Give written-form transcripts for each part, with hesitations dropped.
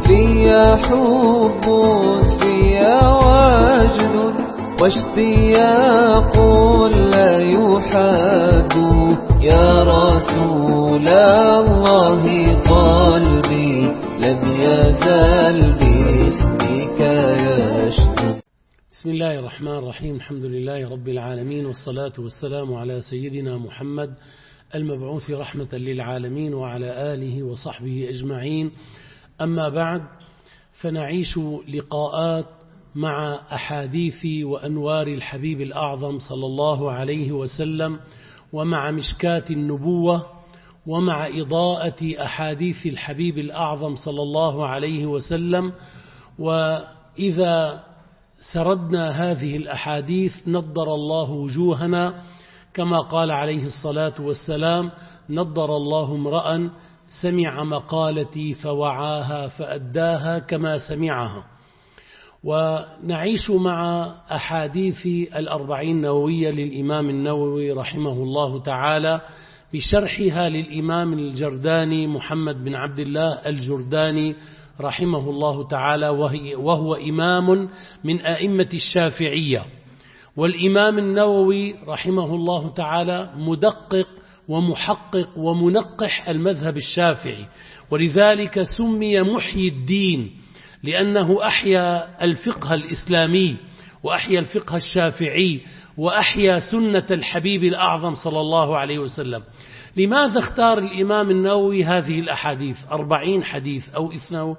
في حب في وجد واشتياق لا يحاد يا رسول الله قلبي لم يزل باسمك يشكو. بسم الله الرحمن الرحيم. الحمد لله رب العالمين، والصلاة والسلام على سيدنا محمد المبعوث رحمة للعالمين وعلى آله وصحبه أجمعين. أما بعد، فنعيش لقاءات مع أحاديث وأنوار الحبيب الأعظم صلى الله عليه وسلم، ومع مشكاة النبوة، ومع إضاءة أحاديث الحبيب الأعظم صلى الله عليه وسلم. وإذا سردنا هذه الأحاديث نضر الله وجوهنا، كما قال عليه الصلاة والسلام: نضر الله امرأ سمع مقالتي فوعاها فأداها كما سمعها. ونعيش مع أحاديث الأربعين النووية للإمام النووي رحمه الله تعالى بشرحها للإمام الجرداني محمد بن عبد الله الجرداني رحمه الله تعالى، وهو إمام من أئمة الشافعية. والإمام النووي رحمه الله تعالى مدقق ومحقق ومنقح المذهب الشافعي، ولذلك سمي محيي الدين، لأنه أحيا الفقه الإسلامي وأحيا الفقه الشافعي وأحيا سنة الحبيب الأعظم صلى الله عليه وسلم. لماذا اختار الإمام النووي هذه الأحاديث 40 حديث أو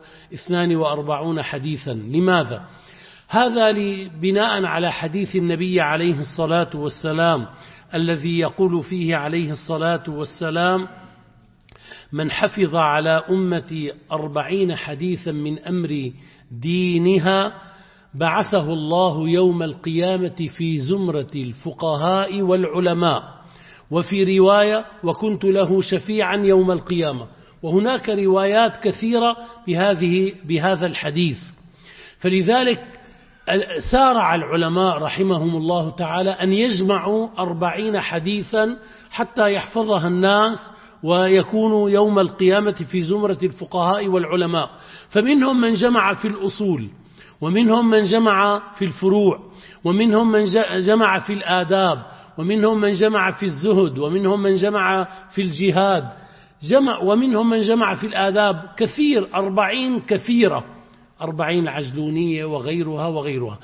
42 حديثا؟ لماذا؟ هذا بناء على حديث النبي عليه الصلاة والسلام الذي يقول فيه عليه الصلاة والسلام: من حفظ على أمتي 40 حديثا من أمر دينها بعثه الله يوم القيامة في زمرة الفقهاء والعلماء، وفي رواية: وكنت له شفيعا يوم القيامة. وهناك روايات كثيرة بهذا الحديث. فلذلك سارع العلماء رحمهم الله تعالى أن يجمعوا 40 حديثا حتى يحفظها الناس ويكونوا يوم القيامة في زمرة الفقهاء والعلماء. فمنهم من جمع في الأصول، ومنهم من جمع في الفروع، ومنهم من جمع في الآداب، ومنهم من جمع في الزهد، ومنهم من جمع في الجهاد، ومنهم من جمع في الآداب. كثير، 40 كثيرة، 40 العجلونية وغيرها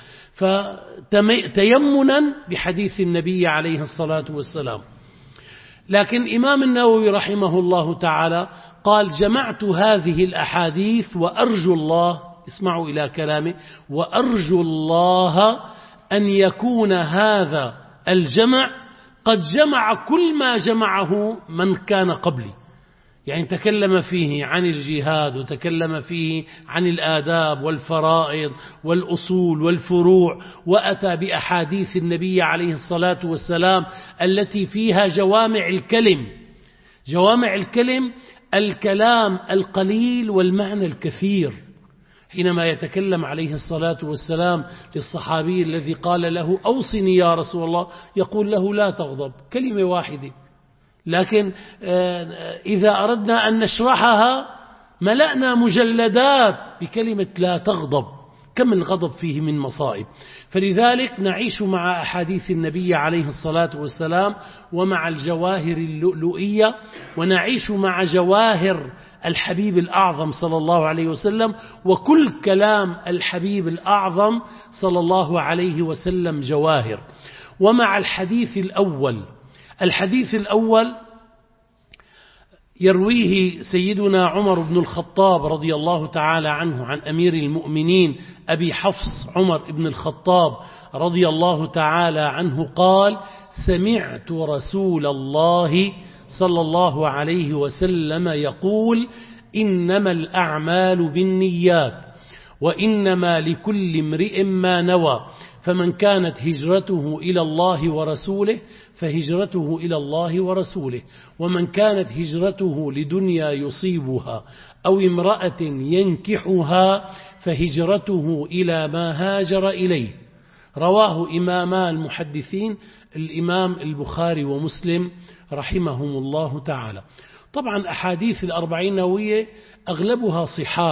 فتيمنا بحديث النبي عليه الصلاة والسلام. لكن إمام النووي رحمه الله تعالى قال: جمعت هذه الأحاديث وأرجو الله، اسمعوا إلى كلامه، وأرجو الله أن يكون هذا الجمع قد جمع كل ما جمعه من كان قبلي. يعني تكلم فيه عن الجهاد، وتكلم فيه عن الآداب والفرائض والأصول والفروع، وأتى بأحاديث النبي عليه الصلاة والسلام التي فيها جوامع الكلم. جوامع الكلم الكلام القليل والمعنى الكثير. حينما يتكلم عليه الصلاة والسلام للصحابي الذي قال له: أوصني يا رسول الله، يقول له: لا تغضب، كلمة واحدة. لكن إذا أردنا أن نشرحها ملأنا مجلدات بكلمة لا تغضب. كم الغضب فيه من مصائب. فلذلك نعيش مع أحاديث النبي عليه الصلاة والسلام ومع الجواهر اللؤلؤية، ونعيش مع جواهر الحبيب الأعظم صلى الله عليه وسلم، وكل كلام الحبيب الأعظم صلى الله عليه وسلم جواهر. ومع الحديث الأول، الحديث الأول يرويه سيدنا عمر بن الخطاب رضي الله تعالى عنه عن أمير المؤمنين أبي حفص عمر بن الخطاب رضي الله تعالى عنه قال: سمعت رسول الله صلى الله عليه وسلم يقول: إنما الأعمال بالنيات، وإنما لكل امرئ ما نوى، فمن كانت هجرته إلى الله ورسوله فهجرته إلى الله ورسوله، ومن كانت هجرته لدنيا يصيبها أو امرأة ينكحها فهجرته إلى ما هاجر إليه. رواه إماما المحدثين الإمام البخاري ومسلم رحمهم الله تعالى. طبعا أحاديث الأربعين النووية أغلبها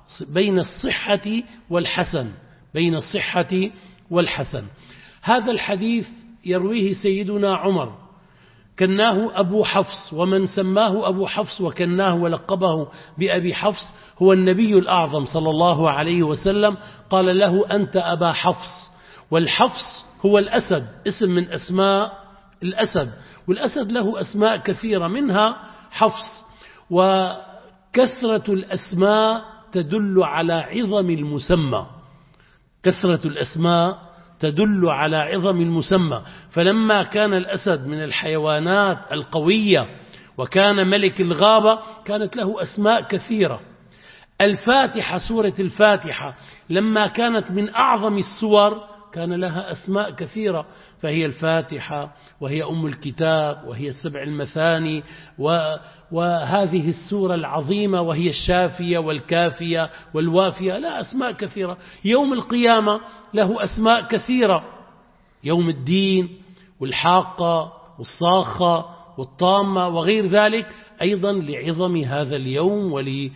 بين الصحة والحسن، بين الصحة والحسن. هذا الحديث يرويه سيدنا عمر، كناه أبو حفص، ومن سماه أبو حفص وكناه ولقبه بأبي حفص هو النبي الأعظم صلى الله عليه وسلم، قال له أنت أبا حفص. والحفص هو الأسد، اسم من أسماء الأسد، والأسد له أسماء كثيرة منها حفص. وكثرة الأسماء تدل على عظم المسمى، كثرة الأسماء تدل على عظم المسمى. فلما كان الأسد من الحيوانات القوية وكان ملك الغابة كانت له أسماء كثيرة. الفاتحة، سورة الفاتحة لما كانت من أعظم السور كان لها أسماء كثيرة، فهي الفاتحة وهي أم الكتاب وهي السبع المثاني وهذه السورة العظيمة وهي الشافية والكافية والوافية، لا أسماء كثيرة. يوم القيامة له أسماء كثيرة، يوم الدين والحاقة والصاخة والطامة وغير ذلك، أيضا لعظم هذا اليوم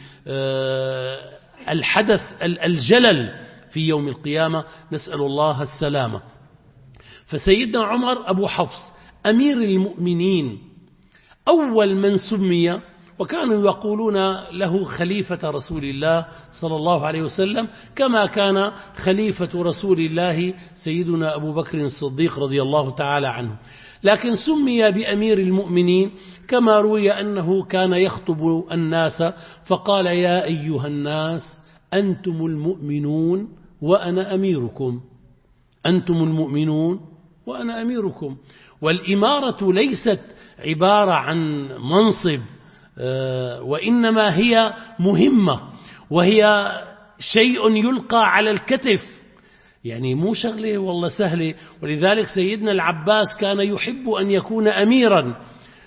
وللحدث الجلل في يوم القيامة، نسأل الله السلامة. فسيدنا عمر أبو حفص أمير المؤمنين أول من سمي، وكانوا يقولون له خليفة رسول الله صلى الله عليه وسلم، كما كان خليفة رسول الله سيدنا أبو بكر الصديق رضي الله تعالى عنه، لكن سمي بأمير المؤمنين كما روي أنه كان يخطب الناس فقال يا أيها الناس أنتم المؤمنون وأنا أميركم، أنتم المؤمنون وأنا أميركم. والإمارة ليست عبارة عن منصب، وإنما هي مهمة، وهي شيء يلقى على الكتف، يعني مو شغلة والله سهلة. ولذلك سيدنا العباس كان يحب أن يكون أميرا،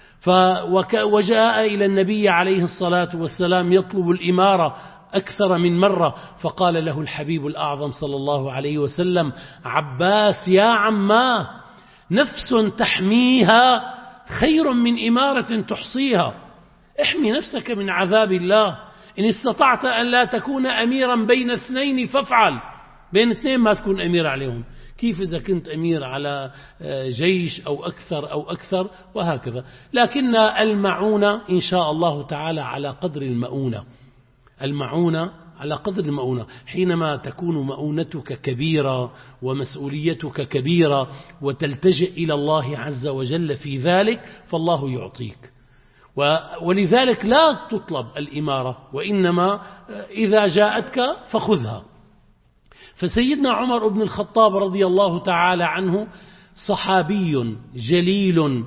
وجاء إلى النبي عليه الصلاة والسلام يطلب الإمارة أكثر من مرة، فقال له الحبيب الأعظم صلى الله عليه وسلم عباس يا عماه نفس تحميها خير من إمارة تحصيها، احمي نفسك من عذاب الله، إن استطعت أن لا تكون أميرا بين اثنين فافعل، بين اثنين ما تكون أمير عليهم، كيف إذا كنت أمير على جيش أو أكثر وهكذا. لكن المعونة إن شاء الله تعالى على قدر المؤونة، المعونة على قدر المؤونة. حينما تكون مؤونتك كبيرة ومسؤوليتك كبيرة وتلتجئ إلى الله عز وجل في ذلك فالله يعطيك، ولذلك لا تطلب الإمارة، وإنما إذا جاءتك فخذها. فسيدنا عمر بن الخطاب رضي الله تعالى عنه صحابي جليل،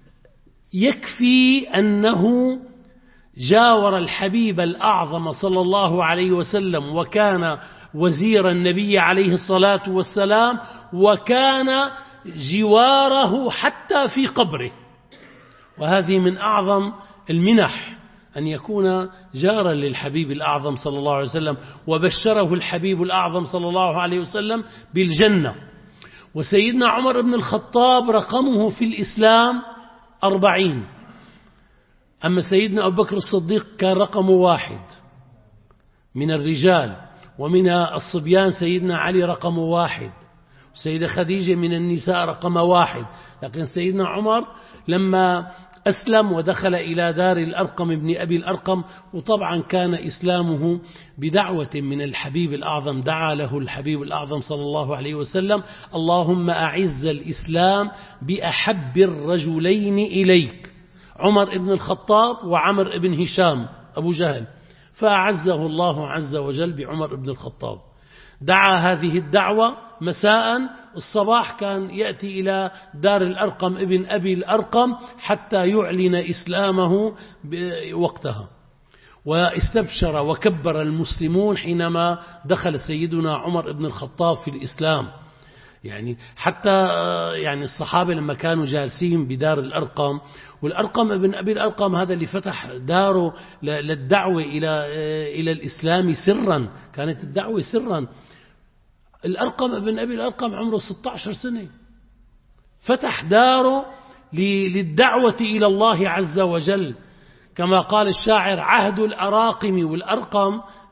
يكفي أنه جاور الحبيب الأعظم صلى الله عليه وسلم، وكان وزير النبي عليه الصلاة والسلام، وكان جواره حتى في قبره، وهذه من أعظم المنح أن يكون جارا للحبيب الأعظم صلى الله عليه وسلم، وبشره الحبيب الأعظم صلى الله عليه وسلم بالجنة. وسيدنا عمر بن الخطاب رقمه في الإسلام 40، أما سيدنا أبو بكر الصديق كان رقمه 1 من الرجال، ومن الصبيان سيدنا علي رقمه 1، سيدة خديجة من النساء رقم 1. لكن سيدنا عمر لما أسلم ودخل إلى دار الأرقم ابن أبي الأرقم، وطبعا كان إسلامه بدعوة من الحبيب الأعظم، دعا له الحبيب الأعظم صلى الله عليه وسلم اللهم أعز الإسلام بأحب الرجلين إليك، عمر بن الخطاب وعمر بن هشام أبو جهل، فأعزه الله عز وجل بعمر بن الخطاب. دعا هذه الدعوة مساء، الصباح كان يأتي إلى دار الأرقم ابن أبي الأرقم حتى يعلن إسلامه وقتها، واستبشر وكبر المسلمون حينما دخل سيدنا عمر بن الخطاب في الإسلام. يعني حتى يعني الصحابة لما كانوا جالسين بدار الأرقم، والأرقم ابن أبي الأرقم هذا اللي فتح داره للدعوة إلى الإسلام سرا، كانت الدعوة سرا. الأرقم ابن أبي الأرقم عمره 16 سنة، فتح داره للدعوة إلى الله عز وجل، كما قال الشاعر عهد الأراقم والأرقم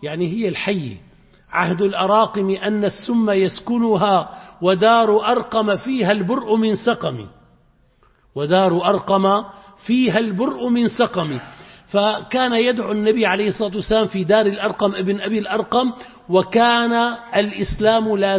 يعني هي الحية. عهد الأراقم أن السم يسكنها ودار أرقم فيها البرء من سقم، ودار أرقم فيها البرء من سقم. فكان يدعو النبي عليه الصلاة والسلام في دار الأرقم ابن أبي الأرقم، وكان الإسلام لا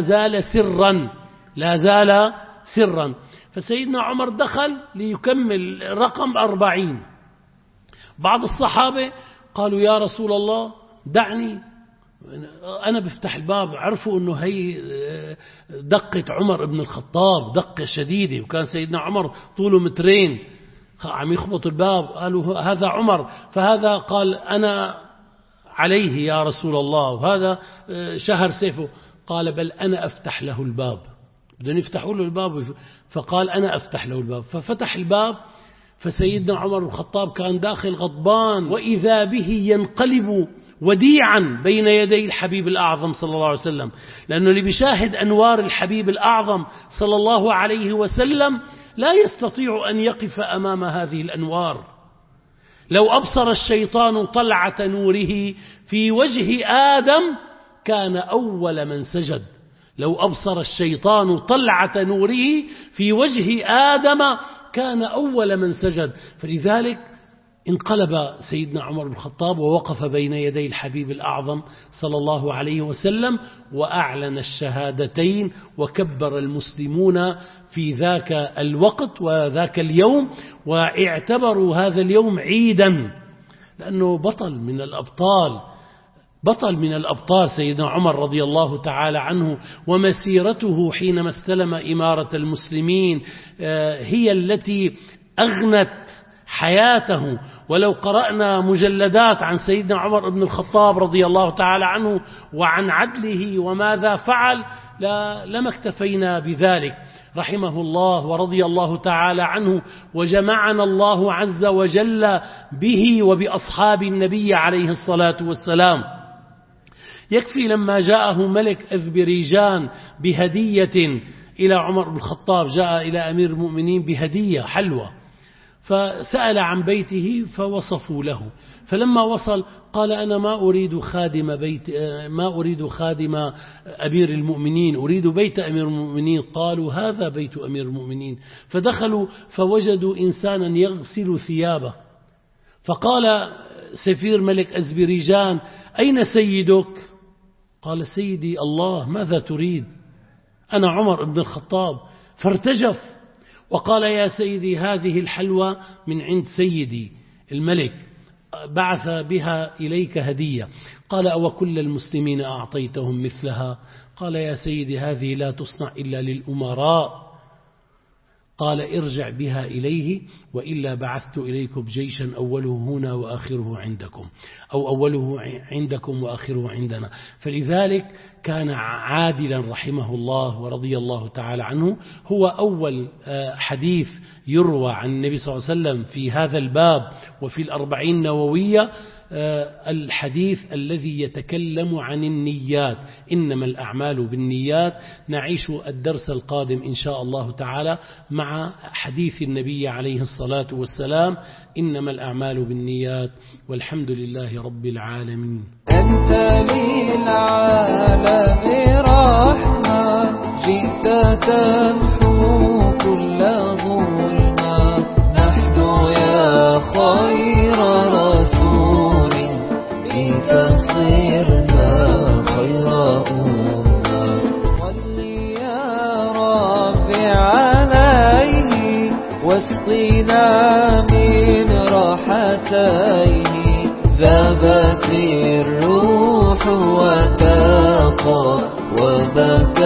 زال سرا. فسيدنا عمر دخل ليكمل رقم 40. بعض الصحابة قالوا يا رسول الله دعني أنا بفتح الباب. عرفوا أنه هي دقة عمر بن الخطاب دقة شديدة، وكان سيدنا عمر طوله 2 متر عم يخبط الباب. قالوا هذا عمر، فهذا قال أنا عليه يا رسول الله، وهذا شهر سيفه. قال بل أنا أفتح له الباب، بدهم يفتحوا له الباب، فقال أنا أفتح له الباب. ففتح الباب، فسيدنا عمر بن الخطاب كان داخل غضبان، وإذا به ينقلب وديعا بين يدي الحبيب الأعظم صلى الله عليه وسلم، لأنه اللي بيشاهد أنوار الحبيب الأعظم صلى الله عليه وسلم لا يستطيع أن يقف أمام هذه الأنوار. لو أبصر الشيطان طلعة نوره في وجه آدم كان أول من سجد. لو أبصر الشيطان طلعة نوره في وجه آدم كان أول من سجد. فلذلك انقلب سيدنا عمر بن الخطاب ووقف بين يدي الحبيب الأعظم صلى الله عليه وسلم، وأعلن الشهادتين، وكبر المسلمون في ذاك الوقت وذاك اليوم، واعتبروا هذا اليوم عيدا، لأنه بطل من الأبطال سيدنا عمر رضي الله تعالى عنه. ومسيرته حينما استلم إمارة المسلمين هي التي أغنت حياته. ولو قرأنا مجلدات عن سيدنا عمر بن الخطاب رضي الله تعالى عنه وعن عدله وماذا فعل لما اكتفينا بذلك، رحمه الله ورضي الله تعالى عنه. وجمعنا الله عز وجل به وبأصحاب النبي عليه الصلاة والسلام. يكفي لما جاءه ملك أذربيجان بهدية إلى عمر بن الخطاب، جاء إلى أمير المؤمنين بهدية حلوى، فسأل عن بيته فوصفوا له. فلما وصل قال أنا ما أريد خادم أمير المؤمنين، أريد بيت أمير المؤمنين. قالوا هذا بيت أمير المؤمنين. فدخلوا فوجدوا إنسانا يغسل ثيابه، فقال سفير ملك أذربيجان أين سيدك؟ قال سيدي الله، ماذا تريد؟ أنا عمر بن الخطاب. فارتجف وقال يا سيدي هذه الحلوى من عند سيدي الملك، بعث بها إليك هدية. قال أو كل المسلمين أعطيتهم مثلها؟ قال يا سيدي هذه لا تصنع إلا للأمراء. قال ارجع بها إليه وإلا بعثت إليكم جيشا أوله هنا وآخره عندكم، أو أوله عندكم وآخره عندنا. فلذلك كان عادلا رحمه الله ورضي الله تعالى عنه. هو أول حديث يروى عن النبي صلى الله عليه وسلم في هذا الباب وفي 40 نووية، الحديث الذي يتكلم عن النيات، إنما الأعمال بالنيات. نعيش الدرس القادم إن شاء الله تعالى مع حديث النبي عليه الصلاة والسلام إنما الأعمال بالنيات، والحمد لله رب العالمين. أنت للعالم رحمة، جئت تمحو كل ظلمة. نحن يا خير رسول فيك صرنا خير أمة. صل يا رب عليه واسقنا من راحتيه. ذابت الروح وتاقت وبكى